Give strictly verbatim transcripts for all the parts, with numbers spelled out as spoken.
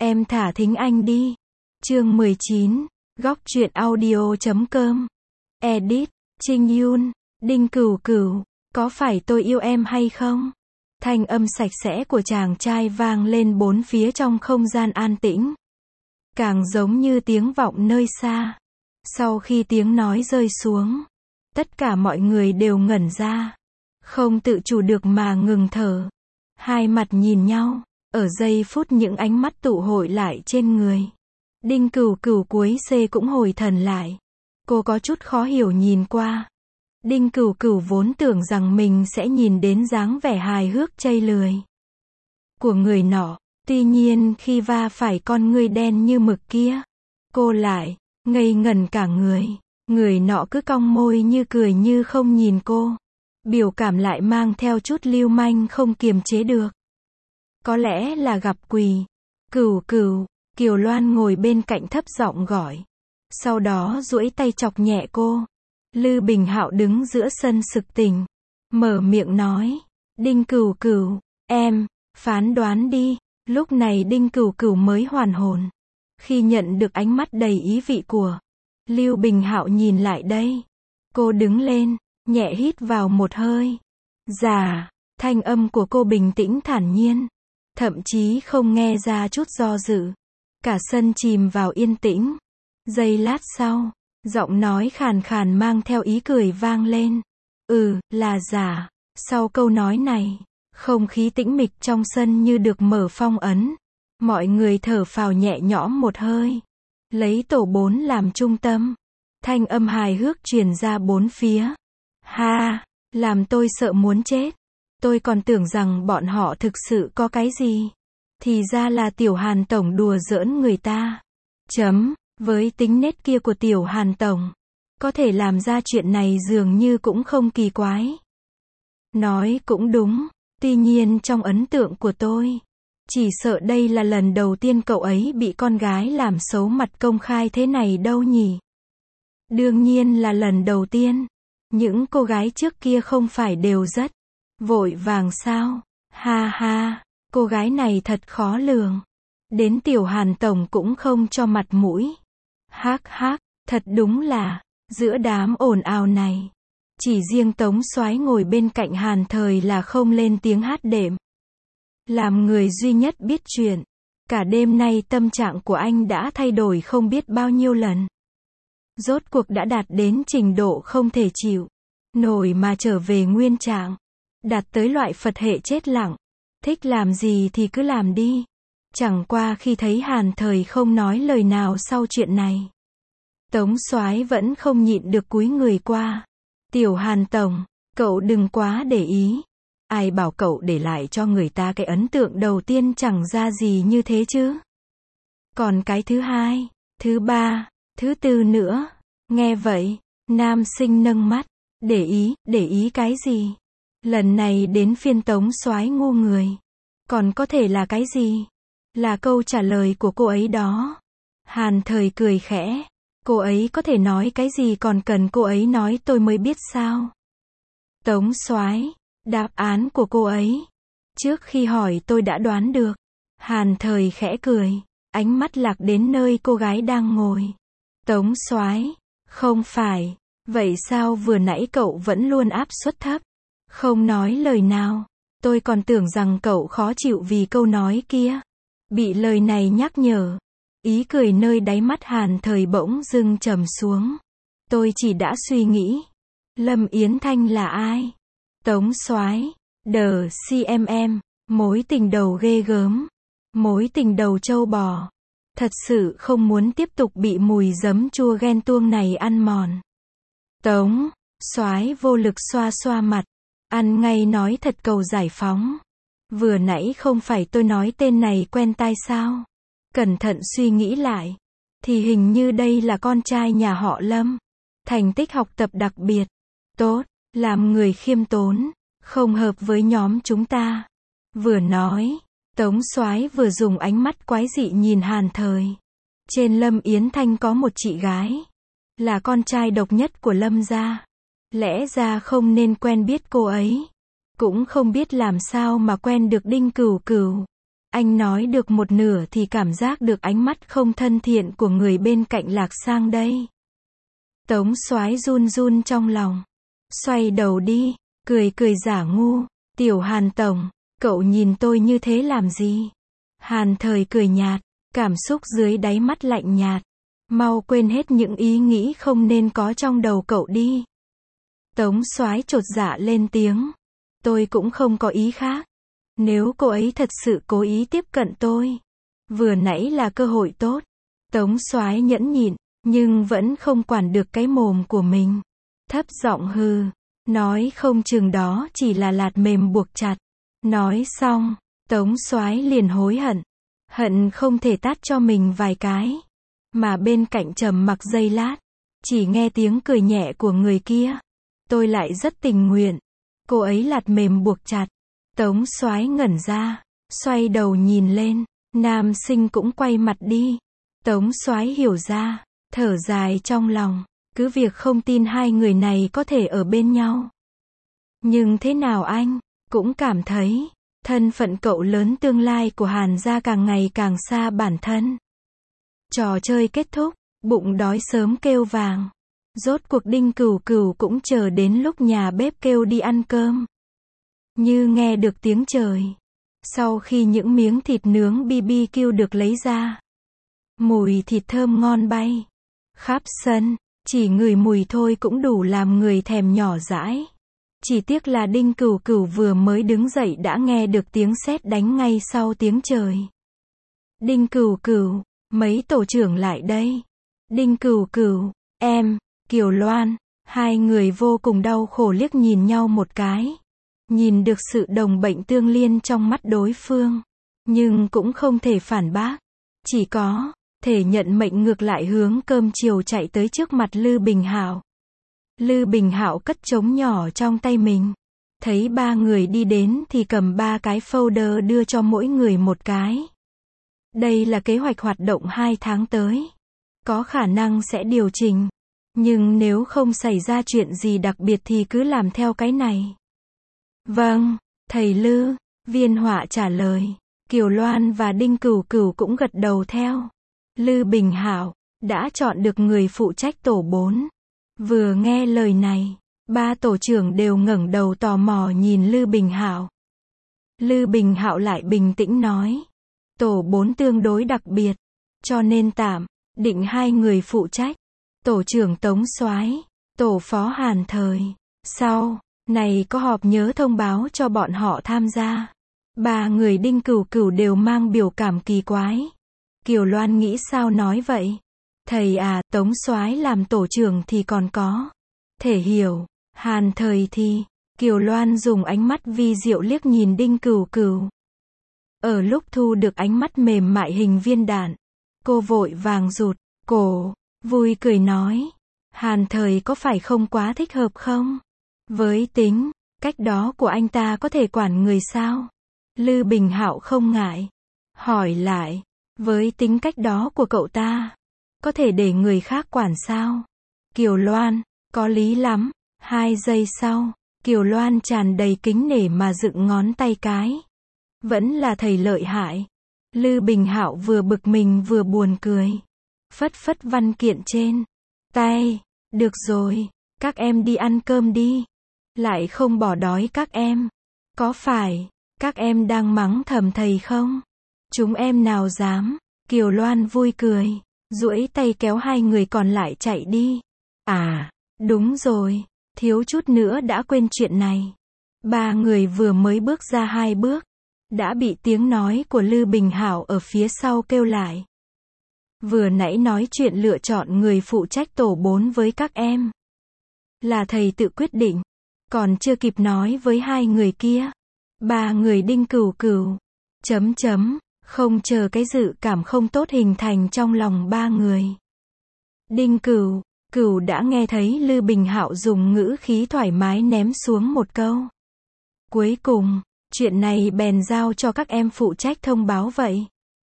Em thả thính anh đi. Chương mười chín, góc truyện audio chấm com. Edit, Trinh Yun, Đinh Cửu Cửu, có phải tôi yêu em hay không? Thanh âm sạch sẽ của chàng trai vang lên bốn phía trong không gian an tĩnh. Càng giống như tiếng vọng nơi xa. Sau khi tiếng nói rơi xuống, tất cả mọi người đều ngẩn ra. Không tự chủ được mà ngừng thở. Hai mặt nhìn nhau, ở giây phút những ánh mắt tụ hội lại trên người. Đinh Cửu Cửu cuối C cũng hồi thần lại. Cô có chút khó hiểu nhìn qua. Đinh Cửu Cửu vốn tưởng rằng mình sẽ nhìn đến dáng vẻ hài hước chây lười của người nọ. Tuy nhiên khi va phải con ngươi đen như mực kia, cô lại ngây ngẩn cả người. Người nọ cứ cong môi như cười như không nhìn cô. Biểu cảm lại mang theo chút lưu manh không kiềm chế được. Có lẽ là gặp quỷ. Cửu Cửu, Kiều Loan ngồi bên cạnh thấp giọng gọi. Sau đó duỗi tay chọc nhẹ cô. Lư Bình Hạo đứng giữa sân sực tỉnh. Mở miệng nói. Đinh Cửu Cửu, em, phán đoán đi. Lúc này Đinh Cửu Cửu mới hoàn hồn. Khi nhận được ánh mắt đầy ý vị của Lưu Bình Hạo nhìn lại đây. Cô đứng lên, nhẹ hít vào một hơi. Dạ, thanh âm của cô bình tĩnh thản nhiên. Thậm chí không nghe ra chút do dự. Cả sân chìm vào yên tĩnh. Giây lát sau, giọng nói khàn khàn mang theo ý cười vang lên. Ừ, là giả. Sau câu nói này, không khí tĩnh mịch trong sân như được mở phong ấn. Mọi người thở phào nhẹ nhõm một hơi. Lấy tổ bốn làm trung tâm. Thanh âm hài hước truyền ra bốn phía. Ha, làm tôi sợ muốn chết. Tôi còn tưởng rằng bọn họ thực sự có cái gì. Thì ra là Tiểu Hàn Tổng đùa giỡn người ta. Chấm, với tính nết kia của Tiểu Hàn Tổng, có thể làm ra chuyện này dường như cũng không kỳ quái. Nói cũng đúng, tuy nhiên trong ấn tượng của tôi, chỉ sợ đây là lần đầu tiên cậu ấy bị con gái làm xấu mặt công khai thế này đâu nhỉ. Đương nhiên là lần đầu tiên. Những cô gái trước kia không phải đều rất vội vàng sao? Ha ha, cô gái này thật khó lường. Đến Tiểu Hàn Tổng cũng không cho mặt mũi. Hắc hắc, thật đúng là, giữa đám ồn ào này, chỉ riêng Tống Soái ngồi bên cạnh Hàn Thời là không lên tiếng hát đệm. Làm người duy nhất biết chuyện, cả đêm nay tâm trạng của anh đã thay đổi không biết bao nhiêu lần. Rốt cuộc đã đạt đến trình độ không thể chịu nổi mà trở về nguyên trạng. Đạt tới loại Phật hệ chết lặng. Thích làm gì thì cứ làm đi. Chẳng qua khi thấy Hàn Thời không nói lời nào sau chuyện này, Tống Soái vẫn không nhịn được cúi người qua. Tiểu Hàn Tổng, cậu đừng quá để ý. Ai bảo cậu để lại cho người ta cái ấn tượng đầu tiên chẳng ra gì như thế chứ. Còn cái thứ hai, thứ ba, thứ tư nữa. Nghe vậy, nam sinh nâng mắt. Để ý, để ý cái gì? Lần này đến phiên Tống Soái ngu người. Còn có thể là cái gì? Là câu trả lời của cô ấy đó. Hàn Thời cười khẽ. Cô ấy có thể nói cái gì còn cần cô ấy nói tôi mới biết sao? Tống Soái, đáp án của cô ấy. Trước khi hỏi tôi đã đoán được. Hàn Thời khẽ cười. Ánh mắt lạc đến nơi cô gái đang ngồi. Tống Soái, không phải. Vậy sao vừa nãy cậu vẫn luôn áp suất thấp? Không nói lời nào. Tôi còn tưởng rằng cậu khó chịu vì câu nói kia. Bị lời này nhắc nhở. Ý cười nơi đáy mắt Hàn Thời bỗng dưng trầm xuống. Tôi chỉ đã suy nghĩ. Lâm Yến Thanh là ai? Tống Soái, đờ xê em em, mối tình đầu ghê gớm. Mối tình đầu trâu bò. Thật sự không muốn tiếp tục bị mùi giấm chua ghen tuông này ăn mòn. Tống Soái vô lực xoa xoa mặt. Ăn ngay nói thật cầu giải phóng. Vừa nãy không phải tôi nói tên này quen tai sao? Cẩn thận suy nghĩ lại. Thì hình như đây là con trai nhà họ Lâm. Thành tích học tập đặc biệt. Tốt, làm người khiêm tốn. Không hợp với nhóm chúng ta. Vừa nói, Tống Soái vừa dùng ánh mắt quái dị nhìn Hàn Thời. Trên Lâm Yến Thanh có một chị gái. Là con trai độc nhất của Lâm gia. Lẽ ra không nên quen biết cô ấy. Cũng không biết làm sao mà quen được Đinh Cửu Cửu. Anh nói được một nửa thì cảm giác được ánh mắt không thân thiện của người bên cạnh lạc sang đây. Tống Soái run run trong lòng. Xoay đầu đi, cười cười giả ngu. Tiểu Hàn tổng, cậu nhìn tôi như thế làm gì? Hàn Thời cười nhạt, cảm xúc dưới đáy mắt lạnh nhạt. Mau quên hết những ý nghĩ không nên có trong đầu cậu đi. Tống Soái chột dạ lên tiếng. Tôi cũng không có ý khác. Nếu cô ấy thật sự cố ý tiếp cận tôi, vừa nãy là cơ hội tốt. Tống Soái nhẫn nhịn, nhưng vẫn không quản được cái mồm của mình. Thấp giọng hừ, nói không chừng đó chỉ là lạt mềm buộc chặt. Nói xong, Tống Soái liền hối hận. Hận không thể tát cho mình vài cái. Mà bên cạnh trầm mặc giây lát, chỉ nghe tiếng cười nhẹ của người kia. Tôi lại rất tình nguyện. Cô ấy lạt mềm buộc chặt. Tống Soái ngẩn ra, xoay đầu nhìn lên, nam sinh cũng quay mặt đi. Tống Soái hiểu ra, thở dài trong lòng, cứ việc không tin hai người này có thể ở bên nhau. Nhưng thế nào anh, cũng cảm thấy, thân phận cậu lớn tương lai của Hàn gia càng ngày càng xa bản thân. Trò chơi kết thúc, bụng đói sớm kêu vàng. Rốt cuộc Đinh Cửu Cửu cũng chờ đến lúc nhà bếp kêu đi ăn cơm. Như nghe được tiếng trời. Sau khi những miếng thịt nướng bê bê kiu được lấy ra, mùi thịt thơm ngon bay khắp sân, chỉ ngửi mùi thôi cũng đủ làm người thèm nhỏ dãi. Chỉ tiếc là Đinh Cửu Cửu vừa mới đứng dậy đã nghe được tiếng sét đánh ngay sau tiếng trời. Đinh Cửu Cửu, mấy tổ trưởng lại đây. Đinh Cửu Cửu, em, Kiều Loan, hai người vô cùng đau khổ liếc nhìn nhau một cái. Nhìn được sự đồng bệnh tương liên trong mắt đối phương, nhưng cũng không thể phản bác. Chỉ có thể nhận mệnh ngược lại hướng cơm chiều chạy tới trước mặt Lư Bình Hạo. Lư Bình Hạo cất trống nhỏ trong tay mình. Thấy ba người đi đến thì cầm ba cái folder đưa cho mỗi người một cái. Đây là kế hoạch hoạt động hai tháng tới. Có khả năng sẽ điều chỉnh. Nhưng nếu không xảy ra chuyện gì đặc biệt thì cứ làm theo cái này. Vâng, thầy Lư, Viên Họa trả lời. Kiều Loan và Đinh Cửu Cửu cũng gật đầu theo. Lư Bình Hạo đã chọn được người phụ trách tổ bốn. Vừa nghe lời này, ba tổ trưởng đều ngẩng đầu tò mò nhìn Lư Bình Hạo. Lư Bình Hạo lại bình tĩnh nói, tổ bốn tương đối đặc biệt, cho nên tạm định hai người phụ trách. Tổ trưởng Tống Soái, tổ phó Hàn Thời. Sau này có họp nhớ thông báo cho bọn họ tham gia. Ba người Đinh Cửu Cửu đều mang biểu cảm kỳ quái. Kiều Loan nghĩ sao nói vậy? Thầy à, Tống Soái làm tổ trưởng thì còn có thể hiểu. Hàn Thời thì, Kiều Loan dùng ánh mắt vi diệu liếc nhìn Đinh Cửu Cửu. Ở lúc thu được ánh mắt mềm mại hình viên đạn, cô vội vàng rụt cổ, vui cười nói, Hàn Thời có phải không quá thích hợp không? Với tính cách đó của anh ta có thể quản người sao? Lư Bình Hạo không ngại hỏi lại, với tính cách đó của cậu ta, có thể để người khác quản sao? Kiều Loan, có lý lắm. Hai giây sau, Kiều Loan tràn đầy kính nể mà dựng ngón tay cái. Vẫn là thầy lợi hại. Lư Bình Hạo vừa bực mình vừa buồn cười. Phất phất văn kiện trên tay. Được rồi, các em đi ăn cơm đi. Lại không bỏ đói các em. Có phải các em đang mắng thầm thầy không? Chúng em nào dám. Kiều Loan vui cười, duỗi tay kéo hai người còn lại chạy đi. À, đúng rồi, thiếu chút nữa đã quên chuyện này. Ba người vừa mới bước ra hai bước, đã bị tiếng nói của Lư Bình Hạo ở phía sau kêu lại. Vừa nãy nói chuyện lựa chọn người phụ trách tổ bốn với các em. Là thầy tự quyết định, còn chưa kịp nói với hai người kia. Ba người Đinh Cửu Cửu, chấm chấm, không chờ cái dự cảm không tốt hình thành trong lòng ba người. Đinh Cửu Cửu đã nghe thấy Lư Bình Hạo dùng ngữ khí thoải mái ném xuống một câu. Cuối cùng, chuyện này bèn giao cho các em phụ trách thông báo vậy.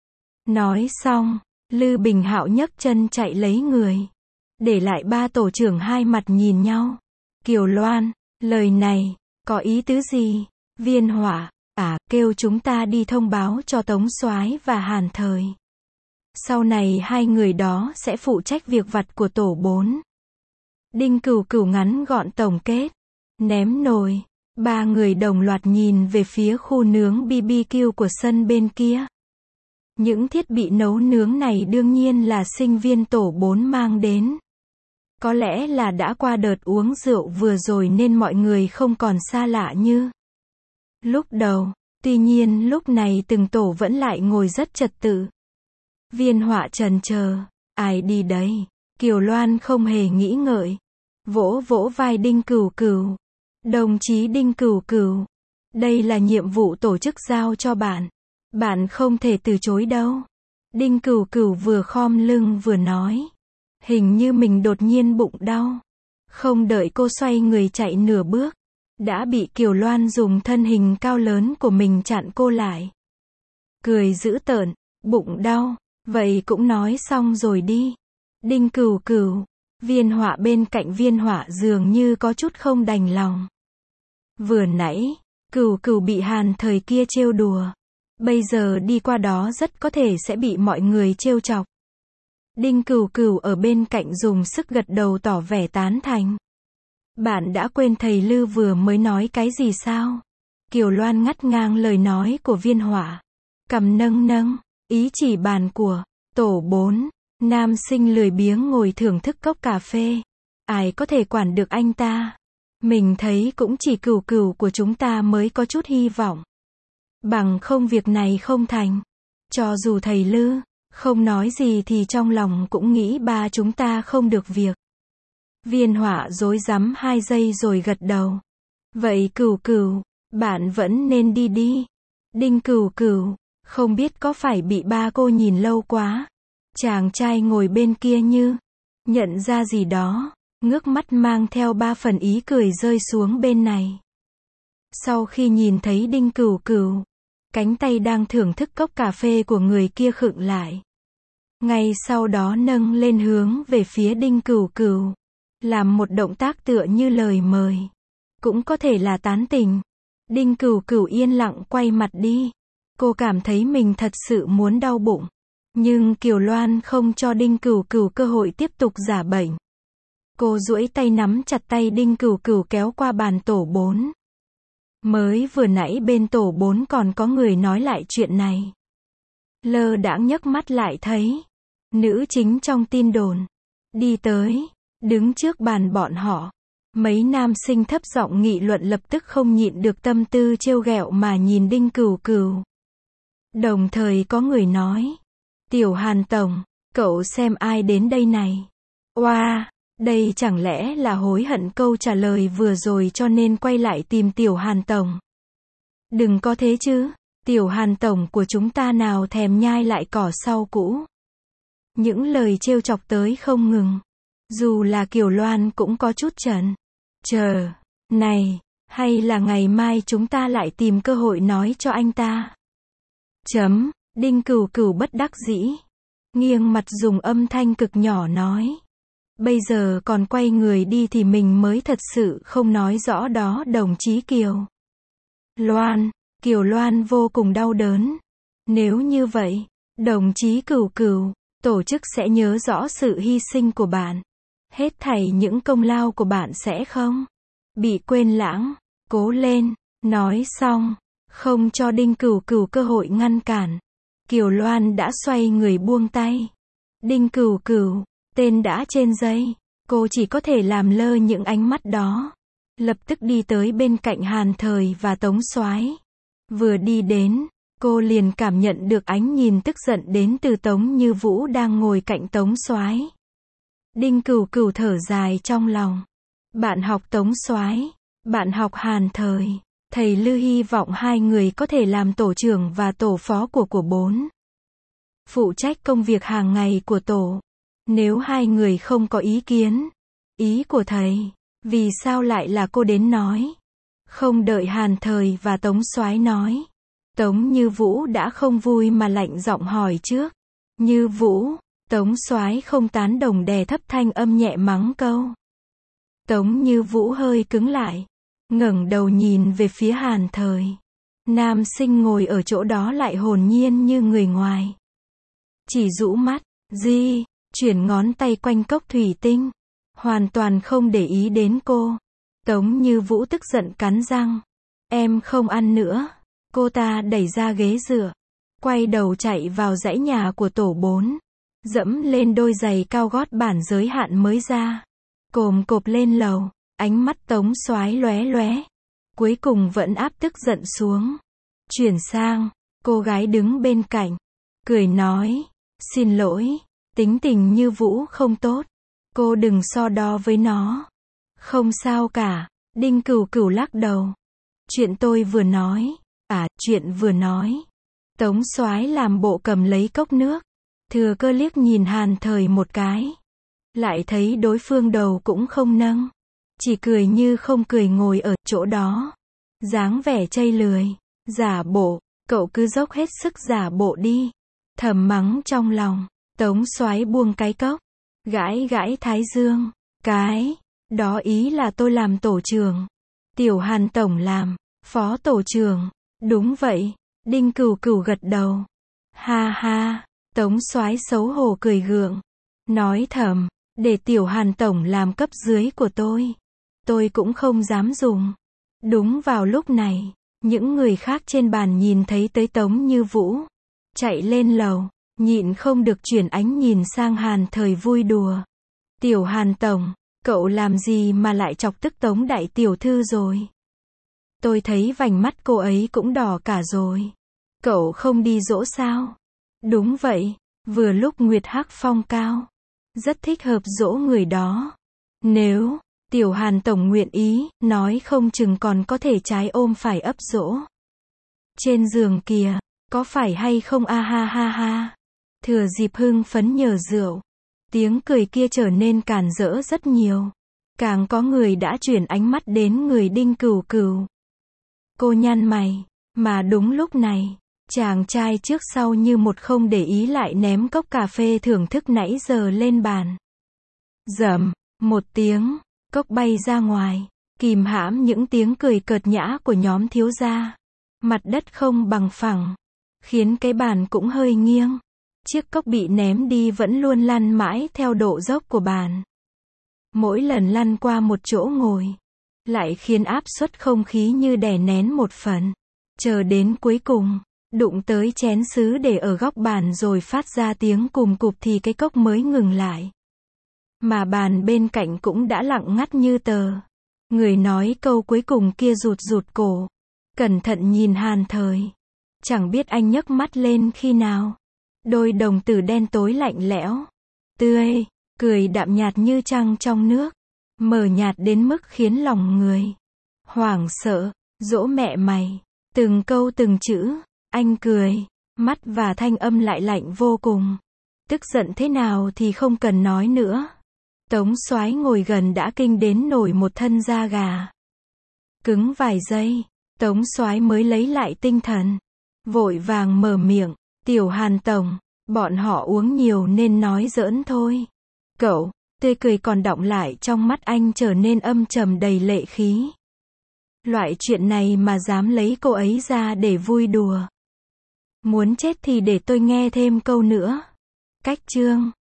Nói xong, Lư Bình Hạo nhấc chân chạy lấy người. Để lại ba tổ trưởng hai mặt nhìn nhau. Kiều Loan, lời này, có ý tứ gì? Viên Họa, À, kêu chúng ta đi thông báo cho Tống Soái và Hàn Thời. Sau này hai người đó sẽ phụ trách việc vặt của tổ bốn. Đinh Cửu Cửu ngắn gọn tổng kết. Ném nồi. Ba người đồng loạt nhìn về phía khu nướng bê bê kiu của sân bên kia. Những thiết bị nấu nướng này đương nhiên là sinh viên tổ bốn mang đến. Có lẽ là đã qua đợt uống rượu vừa rồi nên mọi người không còn xa lạ như lúc đầu. Tuy nhiên lúc này từng tổ vẫn lại ngồi rất trật tự. Viên Họa trần chờ, ai đi đấy? Kiều Loan không hề nghĩ ngợi. Vỗ vỗ vai Đinh Cửu Cửu. Đồng chí Đinh Cửu Cửu. Đây là nhiệm vụ tổ chức giao cho bạn. Bạn không thể từ chối đâu. Đinh Cửu Cửu vừa khom lưng vừa nói. Hình như mình đột nhiên bụng đau. Không đợi cô xoay người chạy nửa bước. Đã bị Kiều Loan dùng thân hình cao lớn của mình chặn cô lại. Cười dữ tợn, bụng đau, vậy cũng nói xong rồi đi. Đinh Cửu Cửu, Viên Họa bên cạnh Viên Họa dường như có chút không đành lòng. Vừa nãy, Cửu Cửu bị Hàn Thời kia trêu đùa. Bây giờ đi qua đó rất có thể sẽ bị mọi người trêu chọc. Đinh Cửu Cửu ở bên cạnh dùng sức gật đầu tỏ vẻ tán thành. Bạn đã quên thầy Lư vừa mới nói cái gì sao? Kiều Loan ngắt ngang lời nói của Viên Họa. Cầm nâng nâng, ý chỉ bàn của tổ bốn. Nam sinh lười biếng ngồi thưởng thức cốc cà phê. Ai có thể quản được anh ta? Mình thấy cũng chỉ Cửu Cửu của chúng ta mới có chút hy vọng. Bằng không việc này không thành. Cho dù thầy Lư không nói gì thì trong lòng cũng nghĩ ba chúng ta không được việc. Viên Họa rối rắm hai giây rồi gật đầu. Vậy Cửu Cửu, bạn vẫn nên đi đi. Đinh Cửu Cửu, không biết có phải bị ba cô nhìn lâu quá. Chàng trai ngồi bên kia như nhận ra gì đó, ngước mắt mang theo ba phần ý cười rơi xuống bên này. Sau khi nhìn thấy Đinh Cửu Cửu, cánh tay đang thưởng thức cốc cà phê của người kia khựng lại. Ngay sau đó nâng lên hướng về phía Đinh Cửu Cửu, làm một động tác tựa như lời mời. Cũng có thể là tán tình. Đinh Cửu Cửu yên lặng quay mặt đi. Cô cảm thấy mình thật sự muốn đau bụng. Nhưng Kiều Loan không cho Đinh Cửu Cửu cơ hội tiếp tục giả bệnh. Cô duỗi tay nắm chặt tay Đinh Cửu Cửu kéo qua bàn tổ bốn. Mới vừa nãy bên tổ bốn còn có người nói lại chuyện này. Lơ đãng nhấc mắt lại thấy nữ chính trong tin đồn đi tới, đứng trước bàn bọn họ. Mấy nam sinh thấp giọng nghị luận lập tức không nhịn được tâm tư trêu ghẹo mà nhìn Đinh Cửu Cửu. Đồng thời có người nói, Tiểu Hàn Tổng, cậu xem ai đến đây này. Oa, wow, đây chẳng lẽ là hối hận câu trả lời vừa rồi cho nên quay lại tìm Tiểu Hàn Tổng. Đừng có thế chứ, Tiểu Hàn Tổng của chúng ta nào thèm nhai lại cỏ sau cũ. Những lời trêu chọc tới không ngừng. Dù là Kiều Loan cũng có chút chần chờ. Này, hay là ngày mai chúng ta lại tìm cơ hội nói cho anh ta. Chấm, Đinh Cửu Cửu bất đắc dĩ. Nghiêng mặt dùng âm thanh cực nhỏ nói. Bây giờ còn quay người đi thì mình mới thật sự không nói rõ đó đồng chí Kiều Loan. Kiều Loan vô cùng đau đớn. Nếu như vậy, đồng chí Cửu Cửu, tổ chức sẽ nhớ rõ sự hy sinh của bạn. Hết thảy những công lao của bạn sẽ không bị quên lãng. Cố lên. Nói xong, không cho Đinh Cửu Cửu cơ hội ngăn cản. Kiều Loan đã xoay người buông tay. Đinh Cửu Cửu, tên đã trên giấy. Cô chỉ có thể làm lơ những ánh mắt đó. Lập tức đi tới bên cạnh Hàn Thời và Tống Soái. Vừa đi đến, cô liền cảm nhận được ánh nhìn tức giận đến từ Tống Như Vũ đang ngồi cạnh Tống Soái. Đinh Cửu Cửu thở dài trong lòng. Bạn học Tống Soái, bạn học Hàn Thời. Thầy Lư hy vọng hai người có thể làm tổ trưởng và tổ phó của của bốn. Phụ trách công việc hàng ngày của tổ. Nếu hai người không có ý kiến, ý của thầy, vì sao lại là cô đến nói? Không đợi Hàn Thời và Tống Soái nói. Tống Như Vũ đã không vui mà lạnh giọng hỏi trước. Như Vũ, Tống Soái không tán đồng đè thấp thanh âm nhẹ mắng câu. Tống Như Vũ hơi cứng lại. Ngẩng đầu nhìn về phía Hàn Thời. Nam sinh ngồi ở chỗ đó lại hồn nhiên như người ngoài. Chỉ rũ mắt, di, chuyển ngón tay quanh cốc thủy tinh. Hoàn toàn không để ý đến cô. Tống Như Vũ tức giận cắn răng. Em không ăn nữa. Cô ta đẩy ra ghế dựa. Quay đầu chạy vào dãy nhà của tổ bốn. Dẫm lên đôi giày cao gót bản giới hạn mới ra. Cồm cộp lên lầu. Ánh mắt Tống Soái lóe lóe. Cuối cùng vẫn áp tức giận xuống. Chuyển sang, cô gái đứng bên cạnh. Cười nói. Xin lỗi. Tính tình Như Vũ không tốt. Cô đừng so đo với nó. Không sao cả. Đinh Cửu Cửu lắc đầu. Chuyện tôi vừa nói. À, chuyện vừa nói. Tống Soái làm bộ cầm lấy cốc nước. Thừa cơ liếc nhìn Hàn Thời một cái. Lại thấy đối phương đầu cũng không nâng. Chỉ cười như không cười ngồi ở chỗ đó. Dáng vẻ chây lười. Giả bộ. Cậu cứ dốc hết sức giả bộ đi. Thầm mắng trong lòng. Tống Soái buông cái cốc. Gãi gãi thái dương. Cái. Đó ý là tôi làm tổ trưởng. Tiểu Hàn tổng làm. Phó tổ trưởng. Đúng vậy. Đinh Cửu Cửu gật đầu. Ha ha. Tống Soái xấu hổ cười gượng. Nói thầm. Để Tiểu Hàn tổng làm cấp dưới của tôi. Tôi cũng không dám dùng. Đúng vào lúc này. Những người khác trên bàn nhìn thấy tới Tống Như Vũ. Chạy lên lầu. Nhịn không được chuyển ánh nhìn sang Hàn Thời vui đùa. Tiểu Hàn tổng. Cậu làm gì mà lại chọc tức Tống đại tiểu thư rồi? Tôi thấy vành mắt cô ấy cũng đỏ cả rồi. Cậu không đi dỗ sao? Đúng vậy. Vừa lúc Nguyệt Hắc phong cao. Rất thích hợp dỗ người đó. Nếu Tiểu Hàn tổng nguyện ý, nói không chừng còn có thể trái ôm phải ấp dỗ. Trên giường kìa, có phải hay không a ha ha ha. Thừa dịp hưng phấn nhờ rượu. Tiếng cười kia trở nên càn rỡ rất nhiều. Càng có người đã chuyển ánh mắt đến người Đinh Cửu Cửu. Cô nhăn mày. Mà đúng lúc này, chàng trai trước sau như một không để ý lại ném cốc cà phê thưởng thức nãy giờ lên bàn. Rầm, một tiếng, cốc bay ra ngoài, kìm hãm những tiếng cười cợt nhã của nhóm thiếu gia. Mặt đất không bằng phẳng, khiến cái bàn cũng hơi nghiêng. Chiếc cốc bị ném đi vẫn luôn lăn mãi theo độ dốc của bàn. Mỗi lần lăn qua một chỗ ngồi, lại khiến áp suất không khí như đè nén một phần. Chờ đến cuối cùng, đụng tới chén sứ để ở góc bàn rồi phát ra tiếng cùm cụp thì cái cốc mới ngừng lại. Mà bàn bên cạnh cũng đã lặng ngắt như tờ. Người nói câu cuối cùng kia rụt rụt cổ. Cẩn thận nhìn Hàn Thời. Chẳng biết anh nhấc mắt lên khi nào. Đôi đồng tử đen tối lạnh lẽo. Tươi, cười đạm nhạt như trăng trong nước. Mờ nhạt đến mức khiến lòng người hoảng sợ. Dỗ mẹ mày. Từng câu từng chữ. Anh cười. Mắt và thanh âm lại lạnh vô cùng. Tức giận thế nào thì không cần nói nữa. Tống Soái ngồi gần đã kinh đến nổi một thân da gà. Cứng vài giây, Tống Soái mới lấy lại tinh thần. Vội vàng mở miệng, Tiểu Hàn tổng, bọn họ uống nhiều nên nói giỡn thôi. Cậu, tươi cười còn đọng lại trong mắt anh trở nên âm trầm đầy lệ khí. Loại chuyện này mà dám lấy cô ấy ra để vui đùa. Muốn chết thì để tôi nghe thêm câu nữa. Cách chương